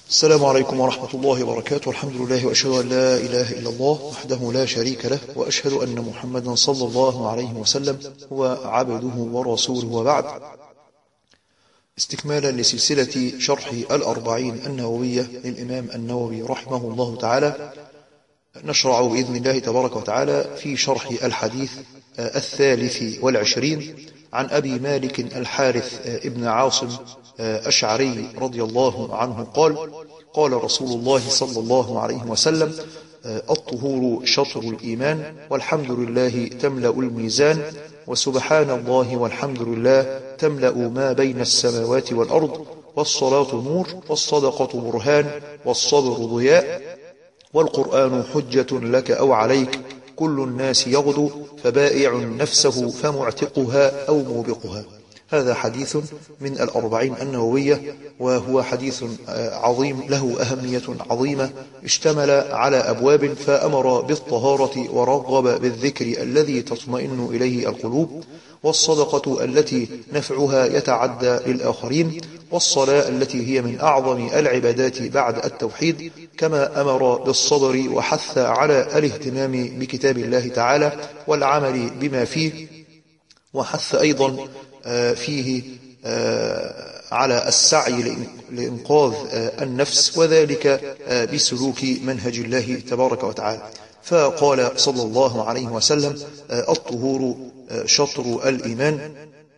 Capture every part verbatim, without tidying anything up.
السلام عليكم ورحمة الله وبركاته. الحمد لله وأشهد أن لا إله إلا الله وحده لا شريك له، وأشهد أن محمدا صلى الله عليه وسلم هو عبده ورسوله، وبعد. استكمالا لسلسلة شرح الأربعين النووية للإمام النووي رحمه الله تعالى، نشرع بإذن الله تبارك وتعالى في شرح الحديث الثالث والعشرين عن أبي مالك الحارث ابن عاصم أشعري رضي الله عنه قال: قال رسول الله صلى الله عليه وسلم: الطهور شطر الإيمان، والحمد لله تملأ الميزان، وسبحان الله والحمد لله تملأ ما بين السماوات والأرض، والصلاة نور، والصدقة برهان، والصبر ضياء، والقرآن حجة لك أو عليك، كل الناس يغدو فبائع نفسه فمعتقها أو موبقها. هذا حديث من الأربعين النووية، وهو حديث عظيم له أهمية عظيمة، اشتمل على أبواب، فأمر بالطهارة ورغب بالذكر الذي تطمئن إليه القلوب، والصدقة التي نفعها يتعدى للآخرين، والصلاة التي هي من أعظم العبادات بعد التوحيد، كما أمر بالصبر وحث على الاهتمام بكتاب الله تعالى والعمل بما فيه، وحث أيضا فيه على السعي لإنقاذ النفس، وذلك بسلوك منهج الله تبارك وتعالى. فقال صلى الله عليه وسلم: الطهور شطر الإيمان.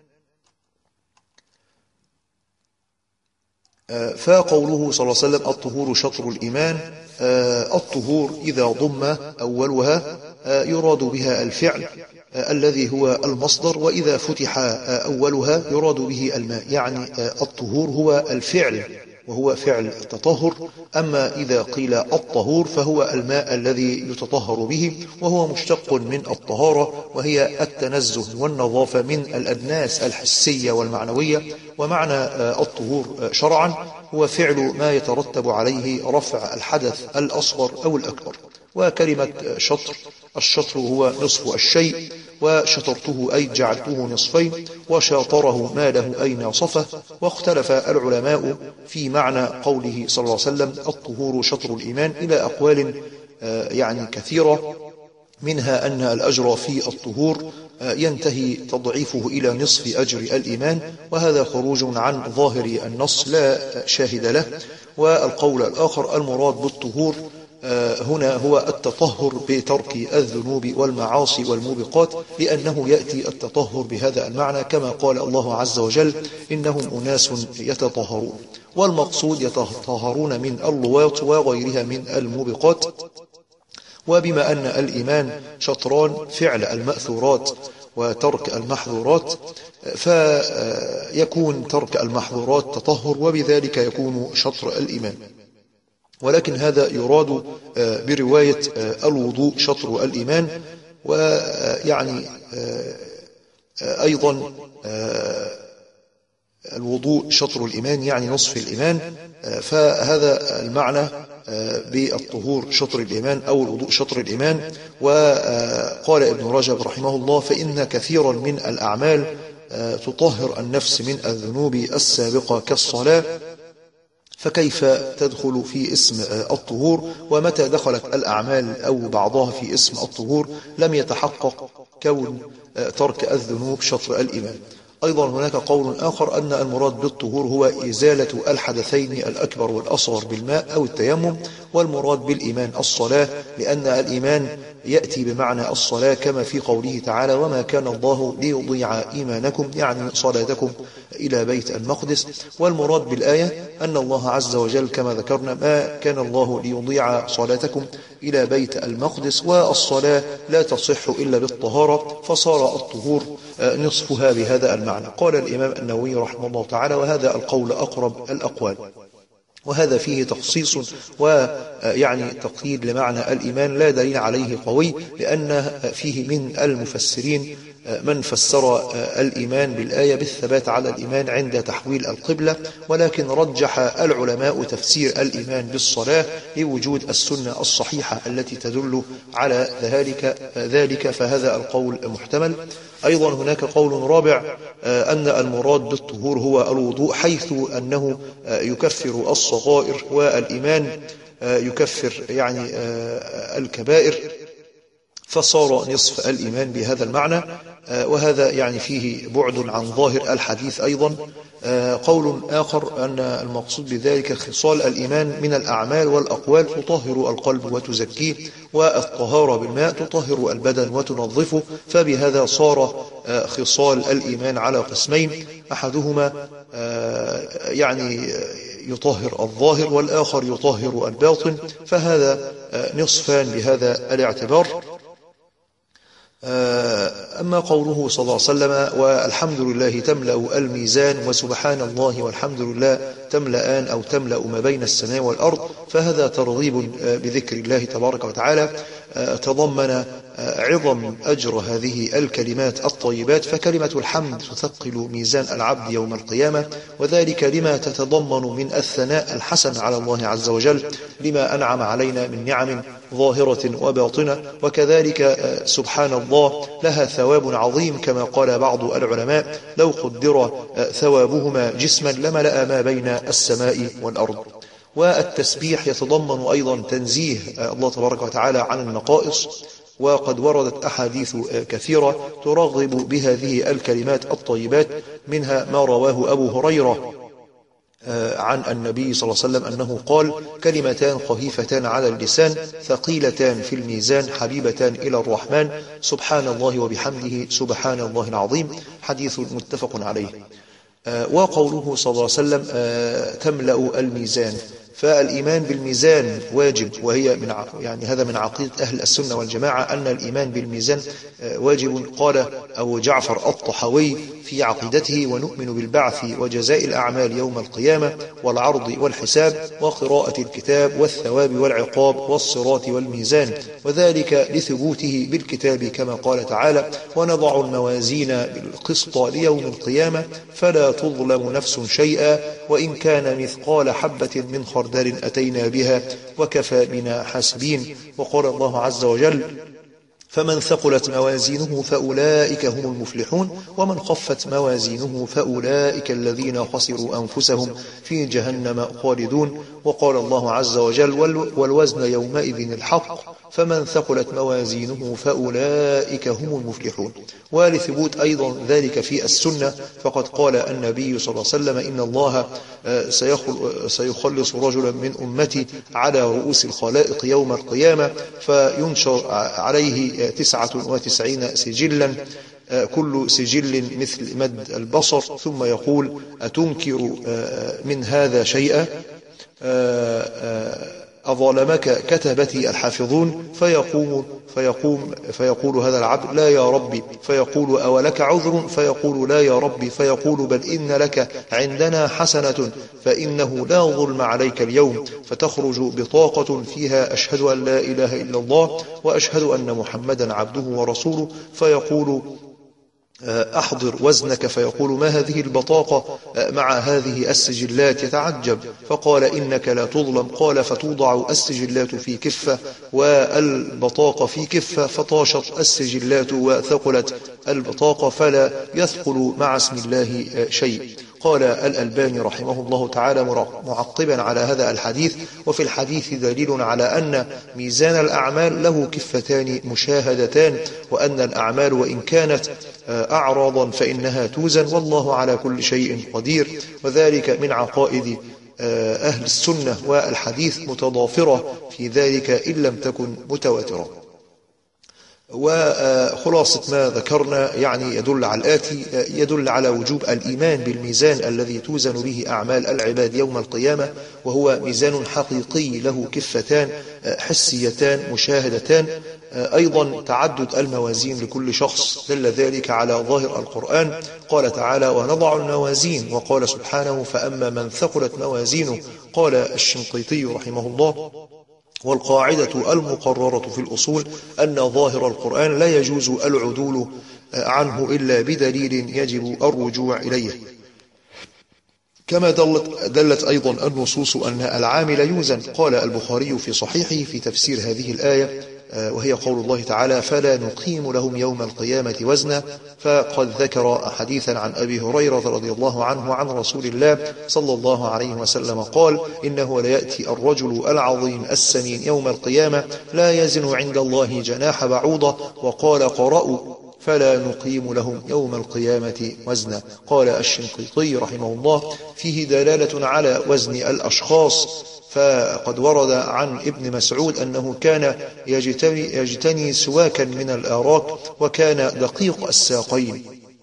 فقوله صلى الله عليه وسلم: الطهور شطر الإيمان، الطهور إذا ضم أولها يراد بها الفعل الذي هو المصدر، وإذا فتح أولها يراد به الماء، يعني الطهور هو الفعل وهو فعل التطهر. أما إذا قيل الطهور فهو الماء الذي يتطهر به، وهو مشتق من الطهارة، وهي التنزه والنظافة من الأدناس الحسية والمعنوية. ومعنى الطهور شرعا هو فعل ما يترتب عليه رفع الحدث الأصغر أو الأكبر. وكلمة شطر، الشطر هو نصف الشيء، وشطرته أي جعلته نصفين، وشاطره ماله أي ناصفه. واختلف العلماء في معنى قوله صلى الله عليه وسلم: الطهور شطر الإيمان، إلى أقوال يعني كثيرة، منها أن الأجر في الطهور ينتهي تضعيفه إلى نصف أجر الإيمان، وهذا خروج عن ظاهر النص لا شاهد له. والقول الآخر: المراد بالطهور هنا هو التطهر بترك الذنوب والمعاصي والموبقات، لأنه يأتي التطهر بهذا المعنى، كما قال الله عز وجل: إنهم أناس يتطهرون. والمقصود يتطهرون من اللواط وغيرها من الموبقات. وبما أن الإيمان شطران، فعل المأثورات وترك المحظورات، فيكون ترك المحظورات تطهر، وبذلك يكون شطر الإيمان. ولكن هذا يراد برواية الوضوء شطر الإيمان، ويعني أيضا الوضوء شطر الإيمان يعني نصف الإيمان. فهذا المعنى بالطهور شطر الإيمان أو الوضوء شطر الإيمان. وقال ابن رجب رحمه الله: فإن كثيرا من الأعمال تطهر النفس من الذنوب السابقة كالصلاة، فكيف تدخل في اسم الطهور؟ ومتى دخلت الأعمال أو بعضها في اسم الطهور لم يتحقق كون ترك الذنوب شطر الإيمان. أيضا هناك قول آخر أن المراد بالطهور هو إزالة الحدثين الأكبر والأصغر بالماء أو التيمم، والمراد بالإيمان الصلاة، لأن الإيمان يأتي بمعنى الصلاة، كما في قوله تعالى: وما كان الله ليضيع إيمانكم، يعني صلاتكم إلى بيت المقدس. والمراد بالآية أن الله عز وجل كما ذكرنا: ما كان الله ليضيع صلاتكم إلى بيت المقدس، والصلاة لا تصح إلا بالطهارة، فصار الطهور نصفها بهذا المعنى. قال الإمام النووي رحمه الله تعالى: وهذا القول أقرب الأقوال. وهذا فيه تخصيص ويعني تقييد لمعنى الإيمان لا دليل عليه قوي، لأن فيه من المفسرين من فسر الإيمان بالآية بالثبات على الإيمان عند تحويل القبلة، ولكن رجح العلماء تفسير الإيمان بالصلاة لوجود السنة الصحيحة التي تدل على ذلك ذلك فهذا القول محتمل. أيضا هناك قول رابع أن المراد بالطهور هو الوضوء، حيث أنه يكفر الصغير الصغائر، والإيمان يكفر يعني الكبائر، فصار نصف الإيمان بهذا المعنى. وهذا يعني فيه بعد عن ظاهر الحديث أيضا. قول آخر أن المقصود بذلك خصال الإيمان من الأعمال والأقوال تطهر القلب وتزكيه، والطهارة بالماء تطهر البدن وتنظفه، فبهذا صار خصال الإيمان على قسمين، أحدهما يعني يطهر الظاهر والآخر يطهر الباطن، فهذا نصفان بهذا الاعتبار. أما قوله صلى الله عليه وسلم والحمد لله تملأ الميزان وسبحان الله والحمد لله تملأان أو تملأ ما بين السماء والأرض، فهذا ترغيب بذكر الله تبارك وتعالى، تضمن عظم أجر هذه الكلمات الطيبات. فكلمة الحمد تثقل ميزان العبد يوم القيامة، وذلك لما تتضمن من الثناء الحسن على الله عز وجل لما أنعم علينا من نعم ظاهرة وباطنة. وكذلك سبحان الله لها ثواب عظيم، كما قال بعض العلماء لو قدر ثوابهما جسما لملأ ما بين السماء والأرض. والتسبيح يتضمن أيضا تنزيه الله تبارك وتعالى عن النقائص، وقد وردت أحاديث كثيرة ترغب بهذه الكلمات الطيبات، منها ما رواه أبو هريرة عن النبي صلى الله عليه وسلم أنه قال: كلمتان خفيفتان على اللسان ثقيلتان في الميزان حبيبتان إلى الرحمن، سبحان الله وبحمده سبحان الله العظيم، حديث متفق عليه. وقوله صلى الله عليه وسلم تملأ الميزان، فالإيمان بالميزان واجب، وهي من يعني هذا من عقيدة أهل السنة والجماعة أن الإيمان بالميزان واجب. قال أبو جعفر الطحاوي في عقيدته: ونؤمن بالبعث وجزاء الأعمال يوم القيامة والعرض والحساب وقراءة الكتاب والثواب والعقاب والصراط والميزان، وذلك لثبوته بالكتاب كما قال تعالى: ونضع الموازين بالقسط ليوم القيامة فلا تظلم نفس شيئا وإن كان مثقال حبة من خردل أتينا بها وكفى بنا حاسبين. وقال الله عز وجل: فمن ثقلت موازينه فأولئك هم المفلحون ومن خفت موازينه فأولئك الذين خسروا أنفسهم في جهنم خالدون. وقال الله عز وجل: والوزن يومئذ الحق فمن ثقلت موازينه فأولئك هم المفلحون. ولثبوت أيضا ذلك في السنة، فقد قال النبي صلى الله عليه وسلم: إن الله سيخلص رجلا من أمتي على رؤوس الخلائق يوم القيامة فينشر عليه تسعة وتسعين سجلا، كل سجل مثل مد البصر، ثم يقول: أتنكر من هذا شيئا؟ أظلمك كتبتي الحافظون؟ فيقوم فيقوم فيقول هذا العبد: لا يا ربي. فيقول: أولك عذر؟ فيقول: لا يا ربي. فيقول: بل إن لك عندنا حسنة فإنه لا ظلم عليك اليوم. فتخرج بطاقة فيها: أشهد أن لا إله إلا الله وأشهد أن محمدا عبده ورسوله. فيقول: أحضر وزنك. فيقول: ما هذه البطاقة مع هذه السجلات؟ يتعجب، فقال: إنك لا تظلم. قال: فتوضع السجلات في كفة والبطاقة في كفة، فطاشت السجلات وثقلت البطاقة فلا يثقل مع اسم الله شيء. قال الألباني رحمه الله تعالى معقبا على هذا الحديث: وفي الحديث دليل على أن ميزان الأعمال له كفتان مشاهدتان، وأن الأعمال وإن كانت أعراضا فإنها توزن، والله على كل شيء قدير. وذلك من عقائد أهل السنة، والحديث متضافرة في ذلك إن لم تكن متواترة. وخلاصة ما ذكرنا يعني يدل على الآتي: يدل على وجوب الإيمان بالميزان الذي توزن به أعمال العباد يوم القيامة، وهو ميزان حقيقي له كفتان حسيتان مشاهدتان. أيضا تعدد الموازين لكل شخص دل ذلك على ظاهر القرآن. قال تعالى: ونضع الموازين. وقال سبحانه: فأما من ثقلت موازينه. قال الشنقيطي رحمه الله: والقاعدة المقررة في الأصول أن ظاهر القرآن لا يجوز العدول عنه إلا بدليل يجب الرجوع إليه. كما دلت, دلت أيضا النصوص أن العامل يوزن. قال البخاري في صحيحه في تفسير هذه الآية: وهي قول الله تعالى فلا نقيم لهم يوم القيامة وزنا. فقد ذكر حديثا عن أبي هريرة رضي الله عنه عن رسول الله صلى الله عليه وسلم قال إنه ليأتي الرجل العظيم السمين يوم القيامة لا يزن عند الله جناح بعوضة. وقال قرأوا فلا نقيم لهم يوم القيامة وزنا. قال الشنقيطي رحمه الله فيه دلالة على وزن الأشخاص، فقد ورد عن ابن مسعود أنه كان يجتني, يجتني سواكا من الآراك وكان دقيق الساقين،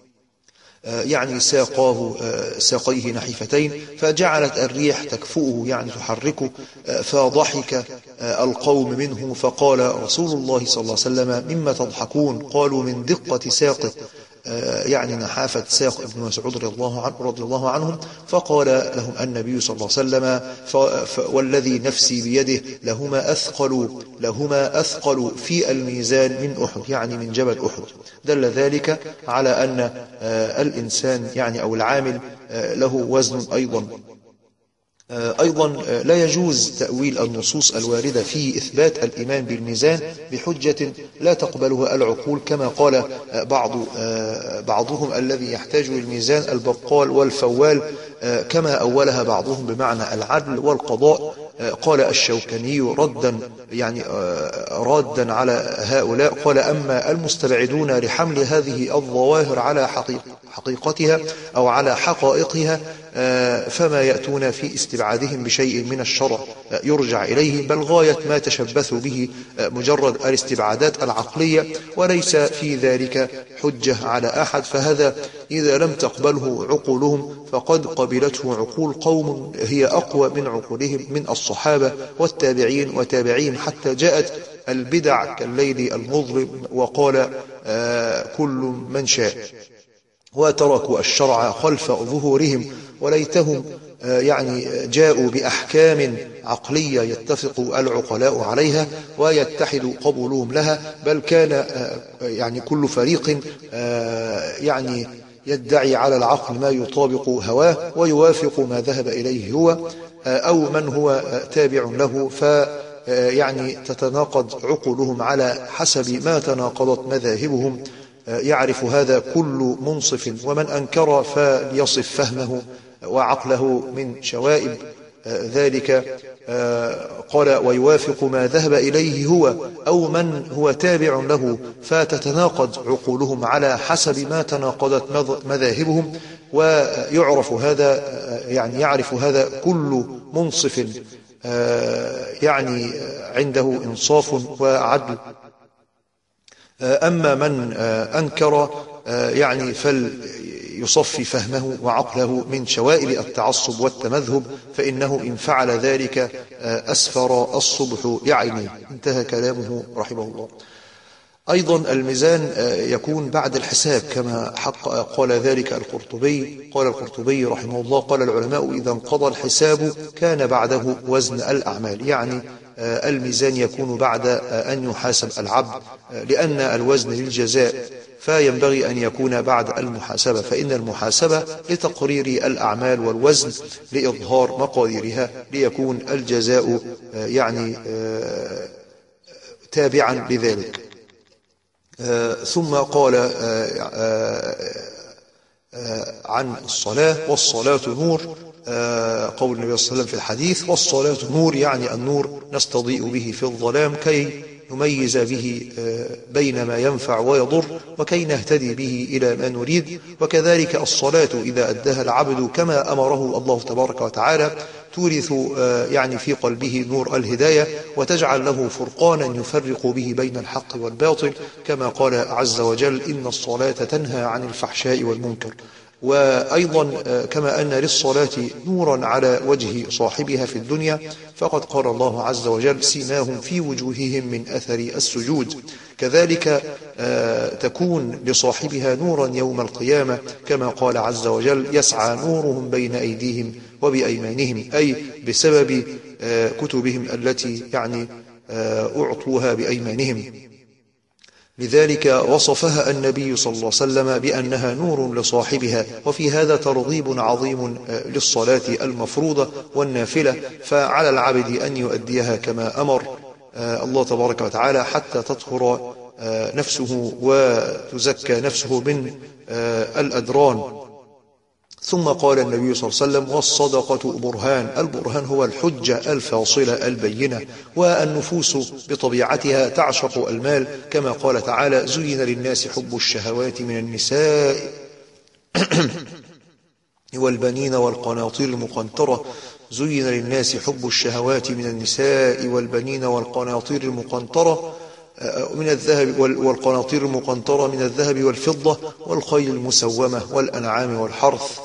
يعني ساقاه ساقيه نحيفتين، فجعلت الريح تكفؤه يعني تحركه، فضحك القوم منه فقال رسول الله صلى الله عليه وسلم مما تضحكون؟ قالوا من دقة ساقه يعني نحافة ساق ابن مسعود رضي الله عنه رضي الله عنهم. فقال لهم النبي صلى الله عليه وسلم والذي نفسي بيده لهما أثقل لهما أثقل في الميزان من أحد، يعني من جبل أحد. دل ذلك على أن الإنسان يعني أو العامل له وزن أيضا. أيضا لا يجوز تأويل النصوص الواردة في إثبات الإيمان بالميزان بحجة لا تقبلها العقول، كما قال بعض بعضهم الذي يحتاج للميزان البقال والفوال، كما أولها بعضهم بمعنى العدل والقضاء. قال الشوكاني ردا يعني رادا على هؤلاء، قال أما المستبعدون لحمل هذه الظواهر على حقيقة حقيقتها أو على حقائقها فما يأتون في استبعادهم بشيء من الشرع يرجع إليه، بل غاية ما تشبثوا به مجرد الاستبعادات العقلية، وليس في ذلك حجة على أحد. فهذا إذا لم تقبله عقولهم فقد قبلته عقول قوم هي أقوى من عقولهم من الصحابة والتابعين وتابعين، حتى جاءت البدع كالليل المظلم وقال آه كل من شاء، وتركوا الشرع خلف ظهورهم، وليتهم يعني جاءوا بأحكام عقلية يتفق العقلاء عليها ويتحد قبولهم لها، بل كان يعني كل فريق يعني يدعي على العقل ما يطابق هواه ويوافق ما ذهب إليه هو أو من هو تابع له، ف يعني تتناقض عقولهم على حسب ما تناقضت مذاهبهم. يعرف هذا كل منصف، ومن أنكر فليصف فهمه وعقله من شوائب ذلك. قال ويوافق ما ذهب إليه هو أو من هو تابع له، فتتناقض عقولهم على حسب ما تناقضت مذاهبهم. ويعرف هذا يعني يعرف هذا كل منصف يعني عنده إنصاف وعدل. أما من أنكر يعني فليصفي فهمه وعقله من شوائب التعصب والتمذهب، فإنه إن فعل ذلك أسفر الصبح لعينيه. انتهى كلامه رحمه الله. أيضا الميزان يكون بعد الحساب كما حق قال ذلك القرطبي. قال القرطبي رحمه الله قال العلماء إذا انقضى الحساب كان بعده وزن الأعمال، يعني الميزان يكون بعد أن يحاسب العبد، لأن الوزن للجزاء فينبغي أن يكون بعد المحاسبة، فإن المحاسبة لتقرير الأعمال والوزن لإظهار مقاديرها ليكون الجزاء يعني تابعا لذلك. ثم قال عن الصلاة والصلاة نور، قول النبي صلى الله عليه وسلم في الحديث والصلاة نور، يعني النور نستضيء به في الظلام كي نميز به بين ما ينفع ويضر وكي نهتدي به إلى ما نريد. وكذلك الصلاة إذا أداها العبد كما أمره الله تبارك وتعالى تورث يعني في قلبه نور الهداية وتجعل له فرقانا يفرق به بين الحق والباطل، كما قال عز وجل إن الصلاة تنهى عن الفحشاء والمنكر. وأيضا كما أن للصلاة نورا على وجه صاحبها في الدنيا، فقد قال الله عز وجل سيماهم في وجوههم من أثر السجود، كذلك تكون لصاحبها نورا يوم القيامة، كما قال عز وجل يسعى نورهم بين أيديهم وبأيمانهم، أي بسبب كتبهم التي يعني أعطوها بأيمانهم. لذلك وصفها النبي صلى الله عليه وسلم بأنها نور لصاحبها. وفي هذا ترغيب عظيم للصلاة المفروضة والنافلة، فعلى العبد أن يؤديها كما أمر الله تبارك وتعالى حتى تطهر نفسه وتزكى نفسه من الأدران. ثم قال النبي صلى الله عليه وسلم: والصدقة برهان. البرهان هو الحجة الفاصلة البينة، والنفوس بطبيعتها تعشق المال، كما قال تعالى: زين للناس حب الشهوات من النساء والبنين والقناطير المقنطرة زين للناس حب الشهوات من النساء والبنين والقناطير المقنطرة من الذهب والقناطير المقنطرة من الذهب والفضة والخيل المسومة والأنعام والحرث.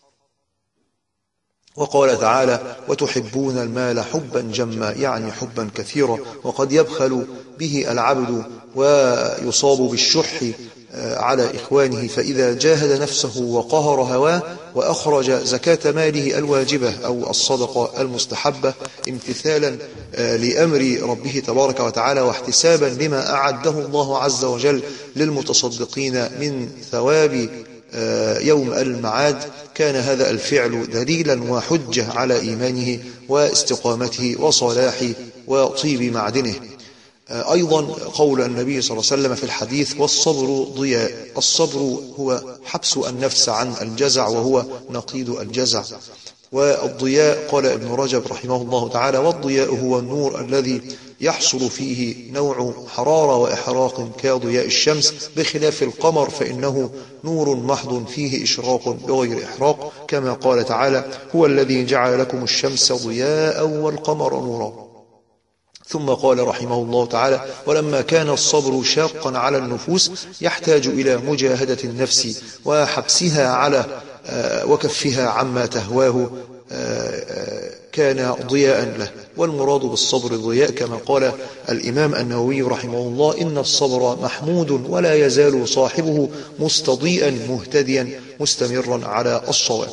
وقال تعالى: وتحبون المال حبا جما، يعني حبا كثيرا. وقد يبخل به العبد ويصاب بالشح على إخوانه، فإذا جاهد نفسه وقهر هواه وأخرج زكاة ماله الواجبة أو الصدقة المستحبة امتثالا لأمر ربه تبارك وتعالى واحتسابا لما أعده الله عز وجل للمتصدقين من ثواب يوم المعاد، كان هذا الفعل دليلا وحجة على إيمانه واستقامته وصلاح وطيب معدنه. أيضا قول النبي صلى الله عليه وسلم في الحديث: والصبر ضياء. الصبر هو حبس النفس عن الجزع، وهو نقيض الجزع. والضياء قال ابن رجب رحمه الله تعالى: والضياء هو النور الذي يحصل فيه نوع حرارة وإحراق كضياء الشمس، بخلاف القمر فإنه نور محض فيه إشراق بغير إحراق، كما قال تعالى: هو الذي جعل لكم الشمس ضياء والقمر نورا. ثم قال رحمه الله تعالى: ولما كان الصبر شاقا على النفوس يحتاج إلى مجاهدة النفس وحبسها على وكفها عما تهواه كان ضياء له. والمراد بالصبر ضياء، كما قال الإمام النووي رحمه الله: إن الصبر محمود ولا يزال صاحبه مستضيئا مهتديا مستمرا على الصواب.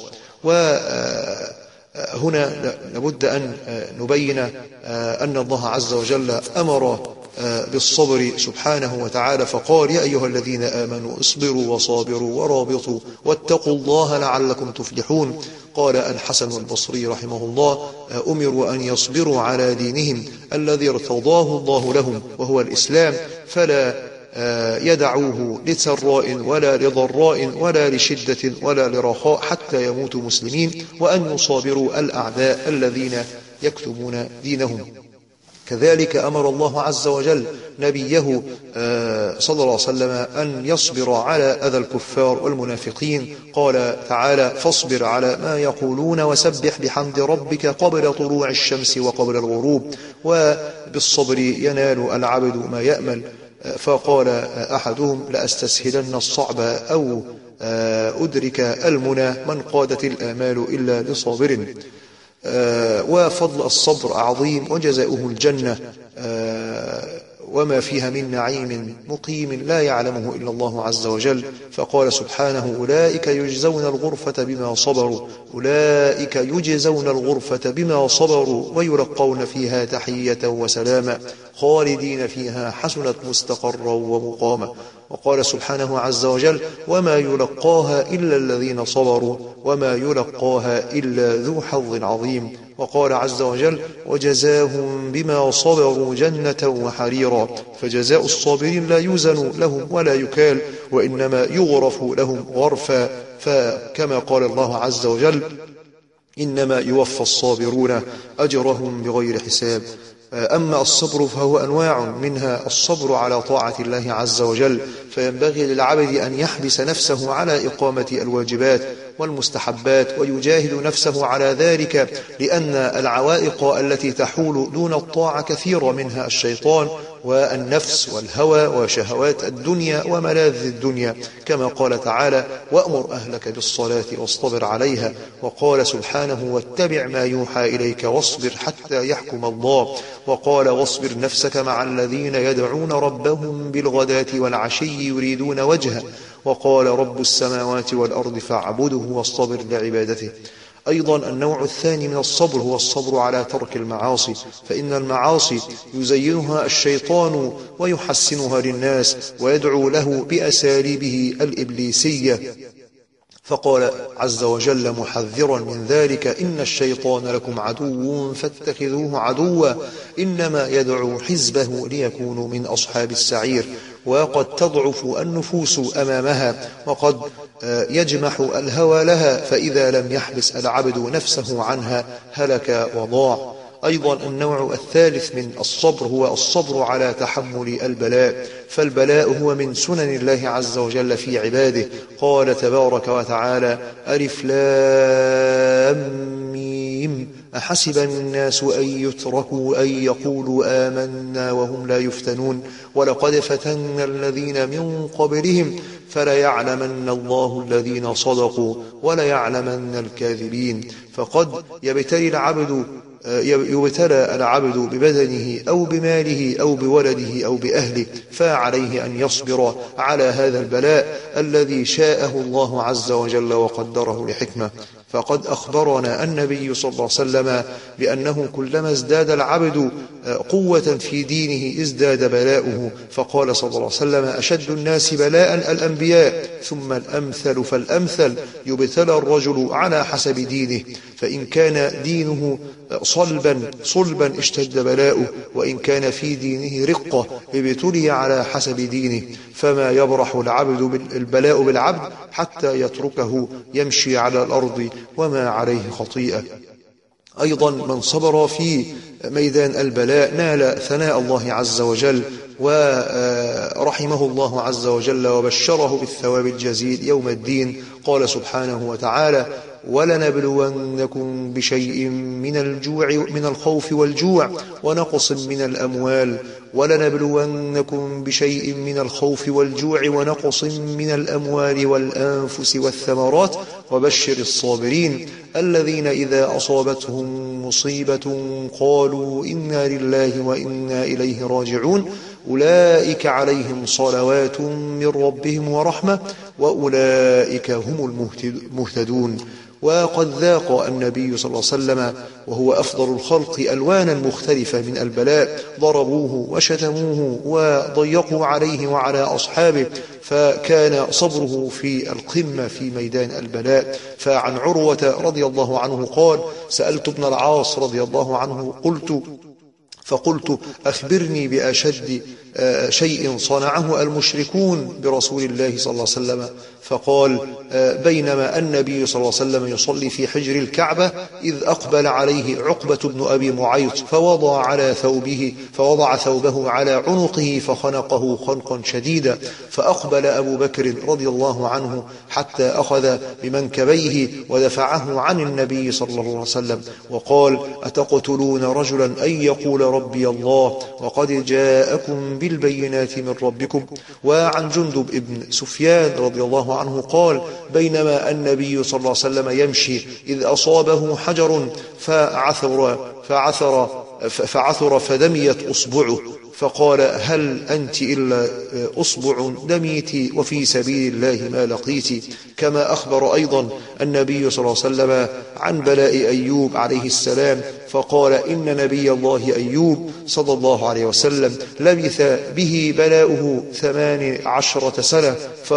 وهنا لابد أن نبين أن الله عز وجل أمر بالصبر سبحانه وتعالى، فقال: يا أيها الذين آمنوا اصبروا وصابروا ورابطوا واتقوا الله لعلكم تفلحون. قال الحسن البصري رحمه الله: أمروا أن يصبروا على دينهم الذي ارتضاه الله لهم وهو الإسلام، فلا يدعوه لسراء ولا لضراء ولا لشدة ولا لرخاء حتى يموتوا مسلمين، وأن يصابروا الأعداء الذين يكتمون دينهم. كذلك أمر الله عز وجل نبيه صلى الله عليه وسلم أن يصبر على أذى الكفار والمنافقين. قال تعالى: فاصبر على ما يقولون وسبح بحمد ربك قبل طلوع الشمس وقبل الغروب. وبالصبر ينال العبد ما يأمل. فقال أحدهم: لأستسهلن الصعب أو أدرك المنى، من قادت الآمال إلا لصابر. وفضل الصبر عظيم وجزاؤه الجنة وما فيها من نعيم مقيم لا يعلمه إلا الله عز وجل. فقال سبحانه: أولئك يجزون الغرفة بما صبروا أولئك يجزون الغرفة بما صبروا ويلقون فيها تحية وسلاما خالدين فيها حسنت مستقرا ومقاما. وقال سبحانه عز وجل: وما يلقاها إلا الذين صبروا وما يلقاها إلا ذو حظ عظيم. وقال عز وجل: وجزاهم بما صبروا جنة وحريرا. فجزاء الصابرين لا يوزن لهم ولا يكال، وإنما يغرف لهم غرفا. فكما قال الله عز وجل: إنما يوفى الصابرون أجرهم بغير حساب. أما الصبر فهو أنواع، منها الصبر على طاعة الله عز وجل، فينبغي للعبد أن يحبس نفسه على إقامة الواجبات والمستحبات ويجاهد نفسه على ذلك، لأن العوائق التي تحول دون الطاعة كثيرة، منها الشيطان والنفس والهوى وشهوات الدنيا وملاذ الدنيا، كما قال تعالى: وأمر أهلك بالصلاة واصطبر عليها. وقال سبحانه: واتبع ما يوحى إليك واصبر حتى يحكم الله. وقال: واصبر نفسك مع الذين يدعون ربهم بالغداة والعشي يريدون وجهه. وقال: رب السماوات والأرض فاعبده واصطبر لعبادته. أيضا النوع الثاني من الصبر هو الصبر على ترك المعاصي، فإن المعاصي يزينها الشيطان ويحسنها للناس ويدعو له بأساليبه الإبليسية، فقال عز وجل محذرا من ذلك: إن الشيطان لكم عدو فاتخذوه عدوا إنما يدعو حزبه ليكونوا من أصحاب السعير. وقد تضعف النفوس أمامها، وقد يجمح الهوى لها، فإذا لم يحبس العبد نفسه عنها هلك وضاع. أيضا النوع الثالث من الصبر هو الصبر على تحمل البلاء، فالبلاء هو من سنن الله عز وجل في عباده. قال تبارك وتعالى: ألف لام ميم أحسب الناس أن يتركوا أن يقولوا آمنا وهم لا يفتنون ولقد فتنا الذين من قبلهم فليعلمن الله الذين صدقوا وليعلمن الكاذبين. فقد يبتلي العبد يبتلى العبد ببدنه أو بماله أو بولده أو بأهله، فعليه أن يصبر على هذا البلاء الذي شاءه الله عز وجل وقدره لحكمة. فقد أخبرنا النبي صلى الله عليه وسلم بأنه كلما ازداد العبد قوة في دينه ازداد بلاؤه، فقال صلى الله عليه وسلم: أشد الناس بلاء الأنبياء ثم الأمثل فالأمثل، يبتلى الرجل على حسب دينه، فإن كان دينه صلبا صلبا اشتد بلاؤه، وإن كان في دينه رقة ابتلي على حسب دينه. فما يبرح العبد البلاء بالعبد حتى يتركه يمشي على الأرض وما عليه خطيئة. أيضا من صبر في ميدان البلاء نال ثناء الله عز وجل ورحمه الله عز وجل وبشره بالثواب الجزيل يوم الدين. قال سبحانه وتعالى: ولنبلونكم بشيء من الجوع من الخوف والجوع ونقص من الأموال ولنبلونكم بشيء من الخوف والجوع ونقص من الأموال والأنفس والثمرات وبشر الصابرين الذين إذا أصابتهم مصيبة قالوا إنا لله وإنا إليه راجعون أولئك عليهم صلوات من ربهم ورحمة وأولئك هم المهتدون. وقد ذاق النبي صلى الله عليه وسلم وهو أفضل الخلق ألوانا مختلفة من البلاء، ضربوه وشتموه وضيقوا عليه وعلى أصحابه، فكان صبره في القمة في ميدان البلاء. فعن عروة رضي الله عنه قال: سألت ابن العاص رضي الله عنه قلت فقلت: أخبرني بأشد شيء صنعه المشركون برسول الله صلى الله عليه وسلم. فقال: بينما النبي صلى الله عليه وسلم يصلي في حجر الكعبة إذ أقبل عليه عقبة بن أبي معيط فوضع على ثوبه فوضع ثوبه على عنقه فخنقه خنقا شديدا، فأقبل أبو بكر رضي الله عنه حتى أخذ بمنكبيه ودفعه عن النبي صلى الله عليه وسلم وقال: أتقتلون رجلا أن يقول ربي الله وقد جاءكم بالبينات من ربكم. وعن جندب ابن سفيان رضي الله عنه قال: بينما النبي صلى الله عليه وسلم يمشي إذ أصابه حجر فعثر فعثر فعثر فدميت أصبعه، فقال: هل أنت إلا أصبع دميت وفي سبيل الله ما لقيت. كما أخبر أيضا النبي صلى الله عليه وسلم عن بلاء أيوب عليه السلام، فقال: إن نبي الله أيوب صلى الله عليه وسلم لبث به بلاؤه ثمان عشرة سنة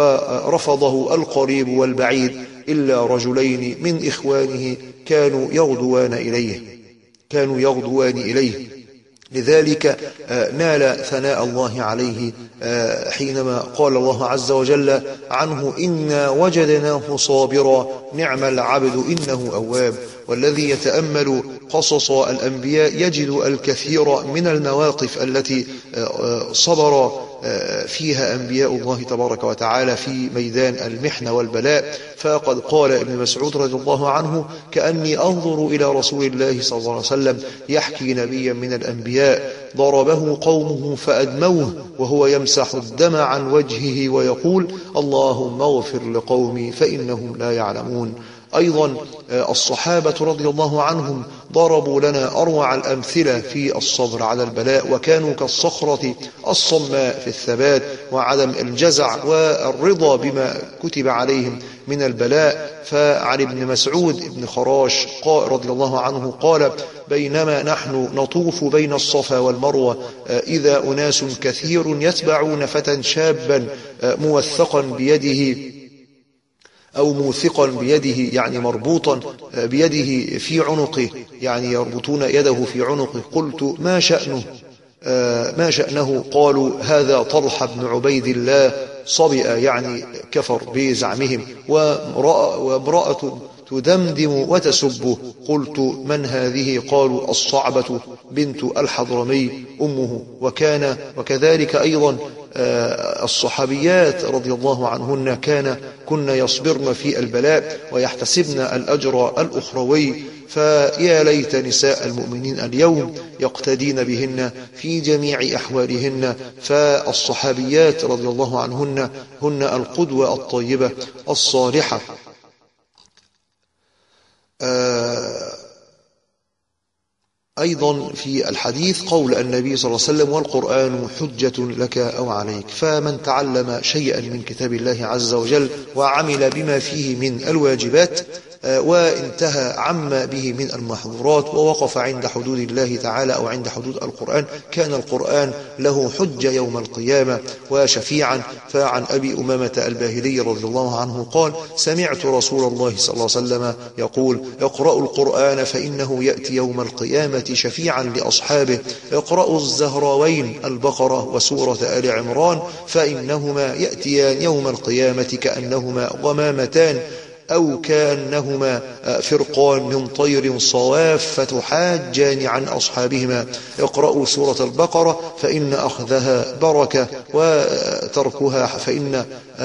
فرفضه القريب والبعيد إلا رجلين من إخوانه كانوا يغدوان إليه كانوا يغدوان إليه لذلك نال ثناء الله عليه حينما قال الله عز وجل عنه: إنا وجدناه صابرا نعم العبد إنه أواب. والذي يتأمل قصص الأنبياء يجد الكثير من المواقف التي صبر فيها أنبياء الله تبارك وتعالى في ميدان المحنة والبلاء. فقد قال ابن مسعود رضي الله عنه: كأني أنظر إلى رسول الله صلى الله عليه وسلم يحكي نبيا من الأنبياء ضربه قومه فأدموه وهو يمسح الدم عن وجهه ويقول: اللهم اغفر لقومي فإنهم لا يعلمون. أيضا الصحابة رضي الله عنهم ضربوا لنا أروع الأمثلة في الصبر على البلاء، وكانوا كالصخرة الصماء في الثبات وعدم الجزع والرضا بما كتب عليهم من البلاء. فعن ابن مسعود ابن خراش رضي الله عنه قال: بينما نحن نطوف بين الصفا والمروة إذا أناس كثير يتبعون فتى شابا موثقا بيده أو موثقا بيده يعني مربوطا بيده في عنقه، يعني يربطون يده في عنقه. قلت ما شأنه ما شأنه؟ قالوا هذا طلحة بن عبيد الله صبئ، يعني كفر بزعمهم، وامرأة تدمدم وتسبه. قلت من هذه؟ قالوا الصعبة بنت الحضرمي أمه. وكان وكذلك أيضا الصحابيات رضي الله عنهن كان كن يصبرن في البلاء ويحتسبن الأجر الأخروي. فيا ليت نساء المؤمنين اليوم يقتدين بهن في جميع أحوالهن. فالصحابيات رضي الله عنهن هن القدوة الطيبة الصالحة. أيضا في الحديث قول النبي صلى الله عليه وسلم والقرآن حجة لك أو عليك. فمن تعلم شيئا من كتاب الله عز وجل وعمل بما فيه من الواجبات وانتهى عما به من المحظورات ووقف عند حدود الله تعالى أو عند حدود القرآن، كان القرآن له حجة يوم القيامة وشفيعا. فعن أبي أمامة الباهلي رضي الله عنه قال سمعت رسول الله صلى الله عليه وسلم يقول اقرأوا القرآن فإنه يأتي يوم القيامة شفيعا لأصحابه. اقرأوا الزهراوين البقرة وسورة آل عمران فإنهما يأتيان يوم القيامة كأنهما غمامتان أو كأنهما فرقان من طير صواف فتحاجان عن أصحابهما. اقرأوا سورة البقرة فإن أخذها بركة وتركها فإن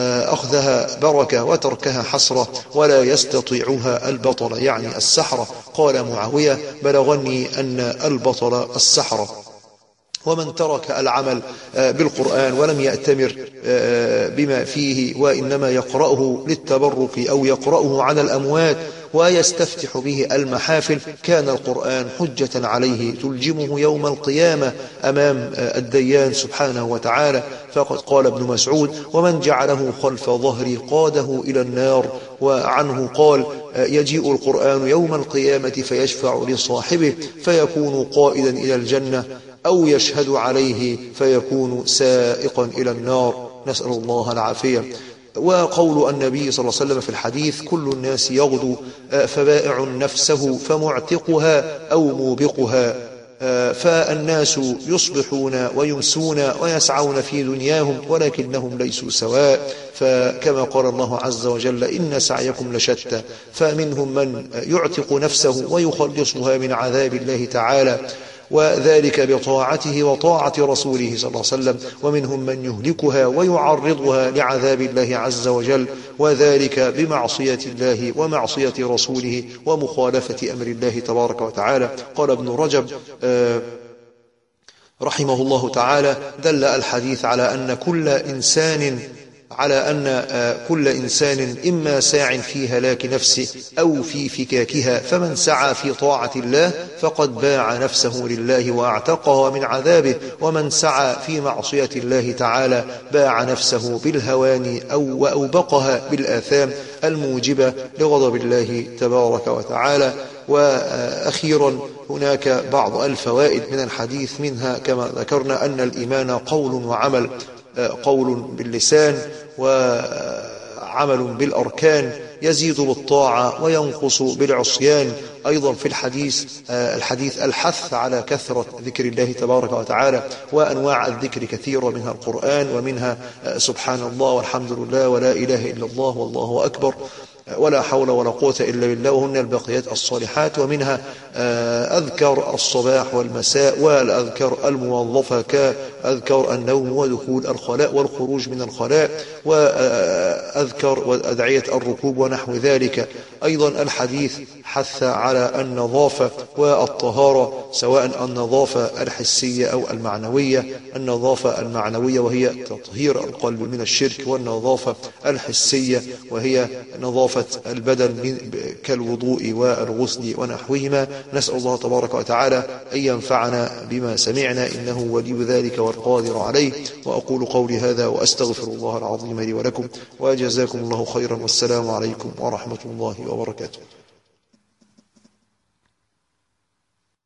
أخذها بركة وتركها حسرة ولا يستطيعها البطل، يعني السحرة. قال معاوية بلغني أن البطل السحرة. ومن ترك العمل بالقرآن ولم يأتمر بما فيه وإنما يقرأه للتبرك أو يقرأه على الأموات ويستفتح به المحافل كان القرآن حجة عليه تلجمه يوم القيامة أمام الديان سبحانه وتعالى. فقد قال ابن مسعود ومن جعله خلف ظهري قاده إلى النار. وعنه قال يجيء القرآن يوم القيامة فيشفع لصاحبه فيكون قائدا إلى الجنة أو يشهد عليه فيكون سائقا إلى النار، نسأل الله العافية. وقول النبي صلى الله عليه وسلم في الحديث كل الناس يغدو فبائع نفسه فمعتقها أو موبقها. فالناس يصبحون ويمسون ويسعون في دنياهم ولكنهم ليسوا سواء. فكما قال الله عز وجل إن سعيكم لشتى. فمنهم من يعتق نفسه ويخلصها من عذاب الله تعالى وذلك بطاعته وطاعة رسوله صلى الله عليه وسلم، ومنهم من يهلكها ويعرضها لعذاب الله عز وجل وذلك بمعصية الله ومعصية رسوله ومخالفة أمر الله تبارك وتعالى. قال ابن رجب رحمه الله تعالى دل الحديث على أن كل إنسان على أن كل إنسان إما ساع في هلاك نفسه أو في فكاكها، فمن سعى في طاعة الله فقد باع نفسه لله وأعتقها من عذابه، ومن سعى في معصية الله تعالى باع نفسه بالهوان أو وأوبقها بالآثام الموجبة لغضب الله تبارك وتعالى. وأخيرا هناك بعض الفوائد من الحديث، منها كما ذكرنا أن الإيمان قول وعمل، قول باللسان وعمل بالأركان، يزيد بالطاعة وينقص بالعصيان. أيضا في الحديث الحديث الحث على كثرة ذكر الله تبارك وتعالى، وأنواع الذكر كثيرة منها القرآن ومنها سبحان الله والحمد لله ولا إله إلا الله والله أكبر ولا حول ولا قوة إلا بالله، وهن الباقيات الصالحات. ومنها أذكر الصباح والمساء والأذكر الموظفة كأذكر النوم ودخول الخلاء والخروج من الخلاء وأذكر وأدعية الركوب ونحو ذلك. أيضا الحديث حث على النظافة والطهارة، سواء النظافة الحسية أو المعنوية. النظافة المعنوية وهي تطهير القلب من الشرك، والنظافة الحسية وهي نظافة البدن كالوضوء والغسل ونحوهما. نسأل الله تبارك وتعالى أن ينفعنا بما سمعنا إنه ولي ذلك والقادر عليه. وأقول قولي هذا وأستغفر الله العظيم لي ولكم، وجزاكم الله خيرا، والسلام عليكم ورحمة الله وبركاته.